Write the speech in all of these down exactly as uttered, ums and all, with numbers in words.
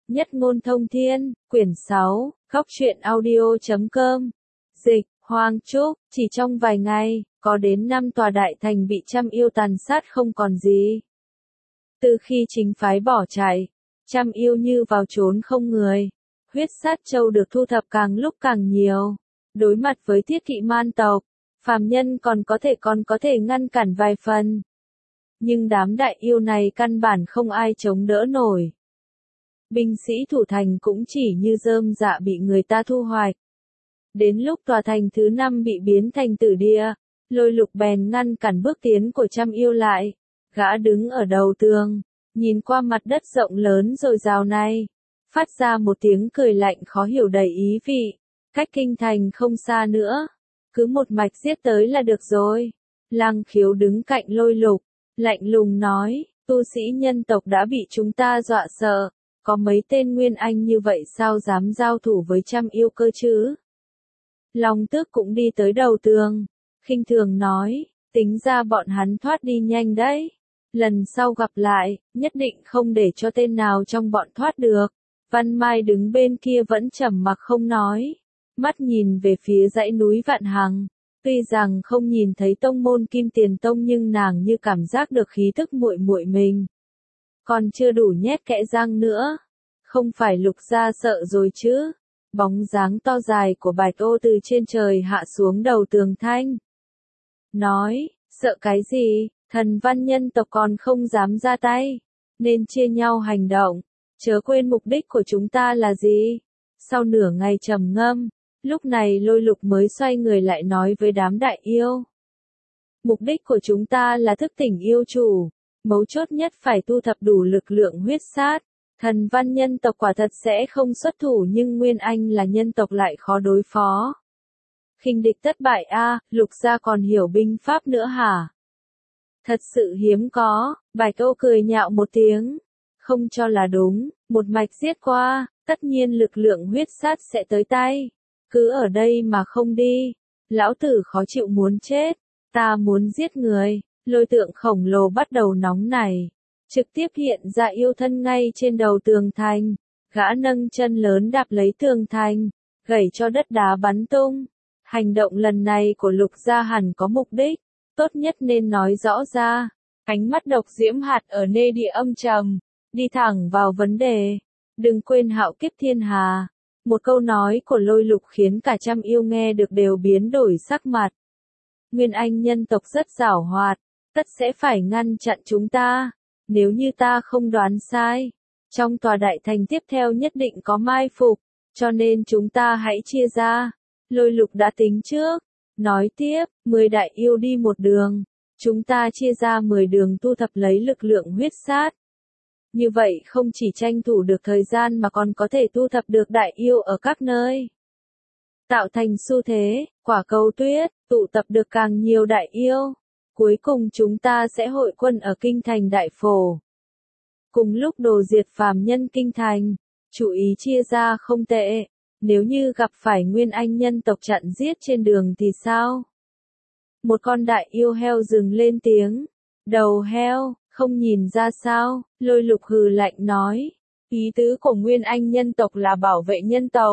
Nhất ngôn thông thiên, quyển sáu, góc truyện audio chấm com. Dịch, Hoàng Trúc, chỉ trong vài ngày, có đến năm tòa đại thành bị Trăm Yêu tàn sát không còn gì. Từ khi chính phái bỏ chạy, Trăm Yêu như vào trốn không người. Huyết sát châu được thu thập càng lúc càng nhiều. Đối mặt với thiết kỵ man tộc, phàm nhân còn có thể còn có thể ngăn cản vài phần. Nhưng đám đại yêu này căn bản không ai chống đỡ nổi. Binh sĩ thủ thành cũng chỉ như rơm rạ bị người ta thu hoạch. Đến lúc tòa thành thứ năm bị biến thành tử địa, Lôi Lục bèn ngăn cản bước tiến của Trăm Yêu lại. Gã đứng ở đầu tường, nhìn qua mặt đất rộng lớn dồi dào này, phát ra một tiếng cười lạnh khó hiểu đầy ý vị. Cách kinh thành không xa nữa, cứ một mạch giết tới là được rồi. Lăng Khiếu đứng cạnh Lôi Lục, lạnh lùng nói, tu sĩ nhân tộc đã bị chúng ta dọa sợ, có mấy tên nguyên anh như vậy sao dám giao thủ với Trăm Yêu cơ chứ? Long Tước cũng đi tới đầu tường, khinh thường nói, tính ra bọn hắn thoát đi nhanh đấy. Lần sau gặp lại, nhất định không để cho tên nào trong bọn thoát được. Văn Mai đứng bên kia vẫn trầm mặc không nói, mắt nhìn về phía dãy núi Vạn Hằng. Tuy rằng không nhìn thấy tông môn Kim Tiền Tông nhưng nàng như cảm giác được khí tức muội muội mình. Còn chưa đủ nhét kẽ răng nữa. Không phải Lục gia sợ rồi chứ? Bóng dáng to dài của Bạch Ô từ trên trời hạ xuống đầu tường thanh. Nói, sợ cái gì, thần văn nhân tộc còn không dám ra tay. Nên chia nhau hành động, chớ quên mục đích của chúng ta là gì. Sau nửa ngày trầm ngâm, lúc này Lôi Lục mới xoay người lại nói với đám đại yêu. Mục đích của chúng ta là thức tỉnh yêu chủ, mấu chốt nhất phải tu thập đủ lực lượng huyết sát. Thần văn nhân tộc quả thật sẽ không xuất thủ nhưng Nguyên Anh là nhân tộc lại khó đối phó. Khinh địch thất bại a, à, Lục gia còn hiểu binh pháp nữa hả? Thật sự hiếm có, Bạch Ô cười nhạo một tiếng. Không cho là đúng, một mạch giết qua, tất nhiên lực lượng huyết sát sẽ tới tay. Cứ ở đây mà không đi, lão tử khó chịu muốn chết, ta muốn giết người. Lôi tượng khổng lồ bắt đầu nóng nảy, trực tiếp hiện ra yêu thân ngay trên đầu tường thành. Gã nâng chân lớn đạp lấy tường thành, gẩy cho đất đá bắn tung. Hành động lần này của Lục gia hẳn có mục đích, tốt nhất nên nói rõ ra. Ánh mắt độc diễm hạt ở nê địa âm trầm, đi thẳng vào vấn đề. Đừng quên hạo kiếp thiên hà. Một câu nói của Lôi Lục khiến cả Trăm Yêu nghe được đều biến đổi sắc mặt. Nguyên Anh nhân tộc rất giảo hoạt, tất sẽ phải ngăn chặn chúng ta. Nếu như ta không đoán sai, trong tòa đại thành tiếp theo nhất định có mai phục, cho nên chúng ta hãy chia ra. Lôi Lục đã tính trước, nói tiếp, mười đại yêu đi một đường, chúng ta chia ra mười đường tu thập lấy lực lượng huyết sát. Như vậy không chỉ tranh thủ được thời gian mà còn có thể tu thập được đại yêu ở các nơi. Tạo thành xu thế, quả cầu tuyết, tụ tập được càng nhiều đại yêu. Cuối cùng chúng ta sẽ hội quân ở kinh thành Đại Phổ. Cùng lúc đồ diệt phàm nhân kinh thành, chú ý chia ra không tệ. Nếu như gặp phải Nguyên Anh nhân tộc chặn giết trên đường thì sao? Một con đại yêu heo dừng lên tiếng. Đầu heo, không nhìn ra sao? Lôi Lục hừ lạnh nói. Ý tứ của Nguyên Anh nhân tộc là bảo vệ nhân tộc.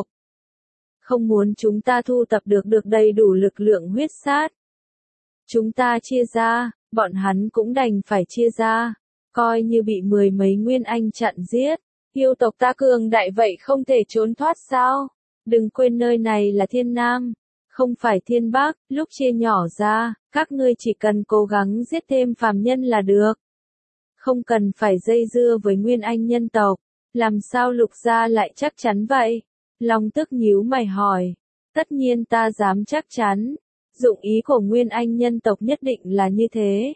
Không muốn chúng ta thu tập được được đầy đủ lực lượng huyết sát. Chúng ta chia ra, bọn hắn cũng đành phải chia ra. Coi như bị mười mấy Nguyên Anh chặn giết. Yêu tộc ta cường đại vậy không thể trốn thoát sao? Đừng quên nơi này là Thiên Nam, không phải Thiên Bắc. Lúc chia nhỏ ra, các ngươi chỉ cần cố gắng giết thêm phàm nhân là được. Không cần phải dây dưa với Nguyên Anh nhân tộc. Làm sao Lục gia lại chắc chắn vậy? Long Tước nhíu mày hỏi. Tất nhiên ta dám chắc chắn. Dụng ý của Nguyên Anh nhân tộc nhất định là như thế.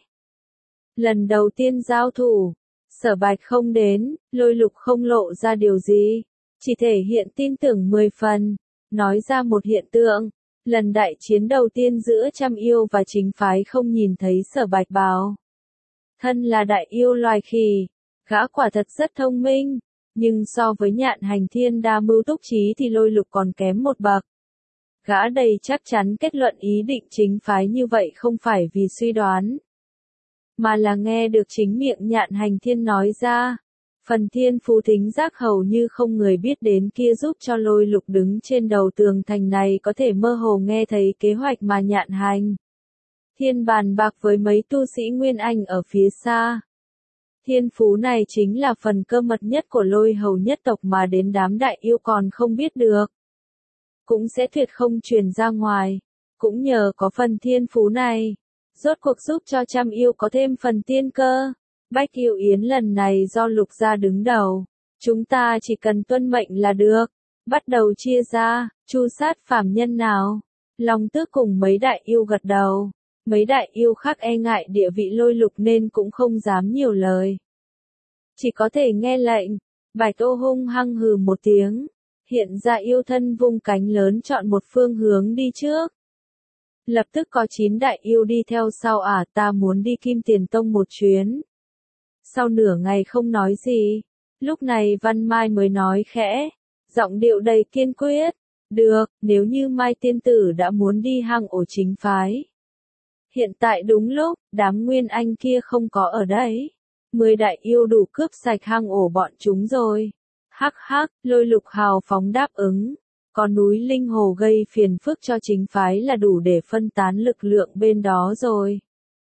Lần đầu tiên giao thủ, Sở Bạch không đến, Lôi Lục không lộ ra điều gì, chỉ thể hiện tin tưởng mười phần, nói ra một hiện tượng. Lần đại chiến đầu tiên giữa Trăm Yêu và chính phái không nhìn thấy Sở Bạch báo. Thân là đại yêu loài khỉ, gã quả thật rất thông minh, nhưng so với Nhạn Hành Thiên đa mưu túc trí thì Lôi Lục còn kém một bậc. Gã đầy chắc chắn kết luận ý định chính phái như vậy không phải vì suy đoán, mà là nghe được chính miệng Nhạn Hành Thiên nói ra. Phần thiên phú thính giác hầu như không người biết đến kia giúp cho Lôi Lục đứng trên đầu tường thành này có thể mơ hồ nghe thấy kế hoạch mà Nhạn Hành Thiên bàn bạc với mấy tu sĩ Nguyên Anh ở phía xa. Thiên phú này chính là phần cơ mật nhất của Lôi Hầu nhất tộc mà đến đám đại yêu còn không biết được. Cũng sẽ tuyệt không truyền ra ngoài. Cũng nhờ có phần thiên phú này, rốt cuộc giúp cho trăm yêu có thêm phần tiên cơ. Bách Yêu Yến lần này do Lục gia đứng đầu, chúng ta chỉ cần tuân mệnh là được. Bắt đầu chia ra, chu sát phàm nhân nào. Long Tước cùng mấy đại yêu gật đầu. Mấy đại yêu khác e ngại địa vị Lôi Lục nên cũng không dám nhiều lời. Chỉ có thể nghe lệnh. Bạch Ô hung hăng hừ một tiếng. Hiện ra yêu thân vung cánh lớn chọn một phương hướng đi trước. Lập tức có chín đại yêu đi theo sau ả ta muốn đi Kim Tiền Tông một chuyến. Sau nửa ngày không nói gì, lúc này Văn Mai mới nói khẽ, giọng điệu đầy kiên quyết, được, nếu như Mai tiên tử đã muốn đi hang ổ chính phái. Hiện tại đúng lúc, đám Nguyên Anh kia không có ở đây. Mười đại yêu đủ cướp sạch hang ổ bọn chúng rồi. Hắc hắc, Lôi Lục hào phóng đáp ứng. Có núi Linh Hồ gây phiền phức cho chính phái là đủ để phân tán lực lượng bên đó rồi.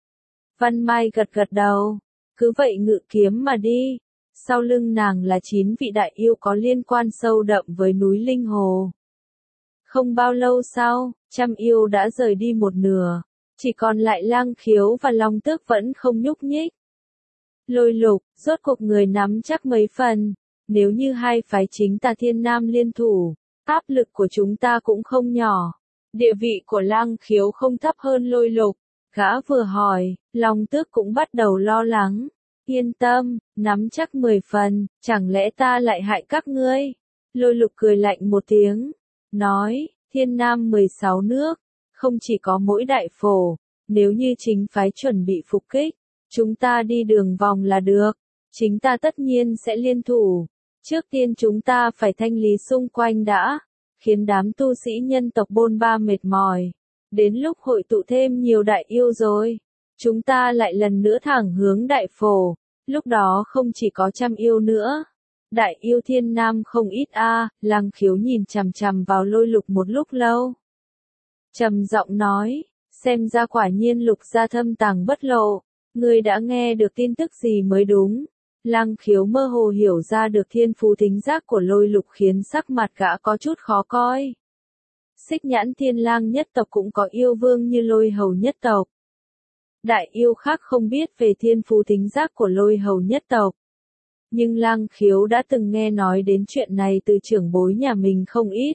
Văn Mai gật gật đầu. Cứ vậy ngự kiếm mà đi. Sau lưng nàng là chín vị đại yêu có liên quan sâu đậm với núi Linh Hồ. Không bao lâu sau, trăm yêu đã rời đi một nửa. Chỉ còn lại Lang Khiếu và Long Tước vẫn không nhúc nhích. Lôi Lục, rốt cuộc người nắm chắc mấy phần. Nếu như hai phái chính tà Thiên Nam liên thủ, áp lực của chúng ta cũng không nhỏ. Địa vị của Lang Khiếu không thấp hơn Lôi Lục. Gã vừa hỏi, Long Tước cũng bắt đầu lo lắng. Yên tâm, nắm chắc mười phần, chẳng lẽ ta lại hại các ngươi? Lôi Lục cười lạnh một tiếng, nói, Thiên Nam mười sáu nước, không chỉ có mỗi đại phổ, nếu như chính phái chuẩn bị phục kích, chúng ta đi đường vòng là được, chính ta tất nhiên sẽ liên thủ. Trước tiên chúng ta phải thanh lý xung quanh đã, khiến đám tu sĩ nhân tộc bôn ba mệt mỏi. Đến lúc hội tụ thêm nhiều đại yêu rồi, chúng ta lại lần nữa thẳng hướng đại phổ, lúc đó không chỉ có trăm yêu nữa. Đại yêu Thiên Nam không ít a, à, Lang Khiếu nhìn chằm chằm vào Lôi Lục một lúc lâu. Trầm giọng nói, xem ra quả nhiên Lục gia thâm tàng bất lộ, ngươi đã nghe được tin tức gì mới đúng. Lang Khiếu mơ hồ hiểu ra được thiên phú thính giác của Lôi Lục khiến sắc mặt gã có chút khó coi. Xích Nhãn Thiên Lang nhất tộc cũng có yêu vương như Lôi Hầu nhất tộc. Đại yêu khác không biết về thiên phú thính giác của Lôi Hầu nhất tộc. Nhưng Lang Khiếu đã từng nghe nói đến chuyện này từ trưởng bối nhà mình không ít.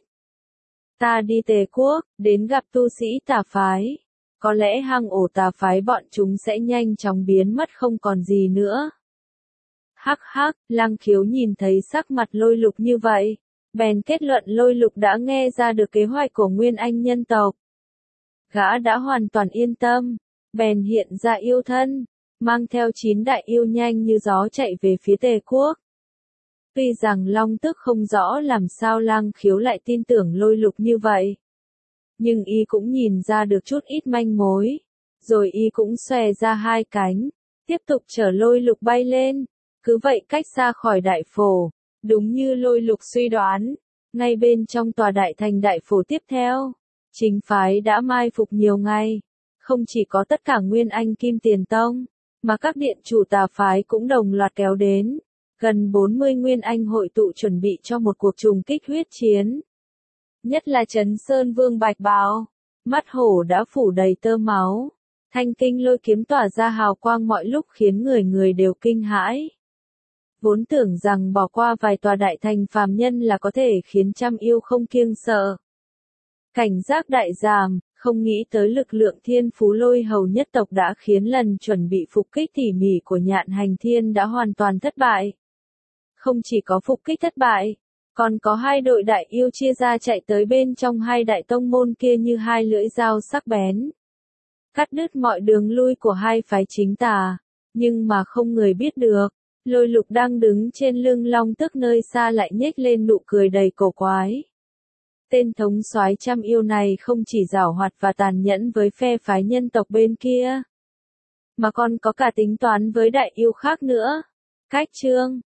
Ta đi Tề Quốc, đến gặp tu sĩ tà phái. Có lẽ hang ổ tà phái bọn chúng sẽ nhanh chóng biến mất không còn gì nữa. Hắc hắc, Lang Khiếu nhìn thấy sắc mặt Lôi Lục như vậy, bèn kết luận Lôi Lục đã nghe ra được kế hoạch của Nguyên Anh nhân tộc. Gã đã hoàn toàn yên tâm, bèn hiện ra yêu thân, mang theo chín đại yêu nhanh như gió chạy về phía Tề Quốc. Tuy rằng Long Tước không rõ làm sao Lang Khiếu lại tin tưởng Lôi Lục như vậy, nhưng y cũng nhìn ra được chút ít manh mối, rồi y cũng xòe ra hai cánh, tiếp tục chở Lôi Lục bay lên, cứ vậy cách xa khỏi đại phổ. Đúng như Lôi Lục suy đoán, ngay bên trong tòa đại thành đại phổ tiếp theo, chính phái đã mai phục nhiều ngày, không chỉ có tất cả Nguyên Anh Kim Tiền Tông, mà các điện chủ tà phái cũng đồng loạt kéo đến, gần bốn mươi Nguyên Anh hội tụ chuẩn bị cho một cuộc trùng kích huyết chiến. Nhất là Trấn Sơn Vương Bạch Bào, mắt hổ đã phủ đầy tơ máu, thanh kinh lôi kiếm tỏa ra hào quang mọi lúc khiến người người đều kinh hãi. Vốn tưởng rằng bỏ qua vài tòa đại thành phàm nhân là có thể khiến trăm yêu không kiêng sợ. Cảnh giác đại giảm, không nghĩ tới lực lượng thiên phú Lôi Hầu nhất tộc đã khiến lần chuẩn bị phục kích tỉ mỉ của Nhạn Hành Thiên đã hoàn toàn thất bại. Không chỉ có phục kích thất bại, còn có hai đội đại yêu chia ra chạy tới bên trong hai đại tông môn kia như hai lưỡi dao sắc bén. Cắt đứt mọi đường lui của hai phái chính tà, nhưng mà không người biết được. Lôi Lục đang đứng trên lưng Long Tước nơi xa lại nhếch lên nụ cười đầy cổ quái. Tên thống soái trăm yêu này không chỉ giảo hoạt và tàn nhẫn với phe phái nhân tộc bên kia, mà còn có cả tính toán với đại yêu khác nữa. Cách chương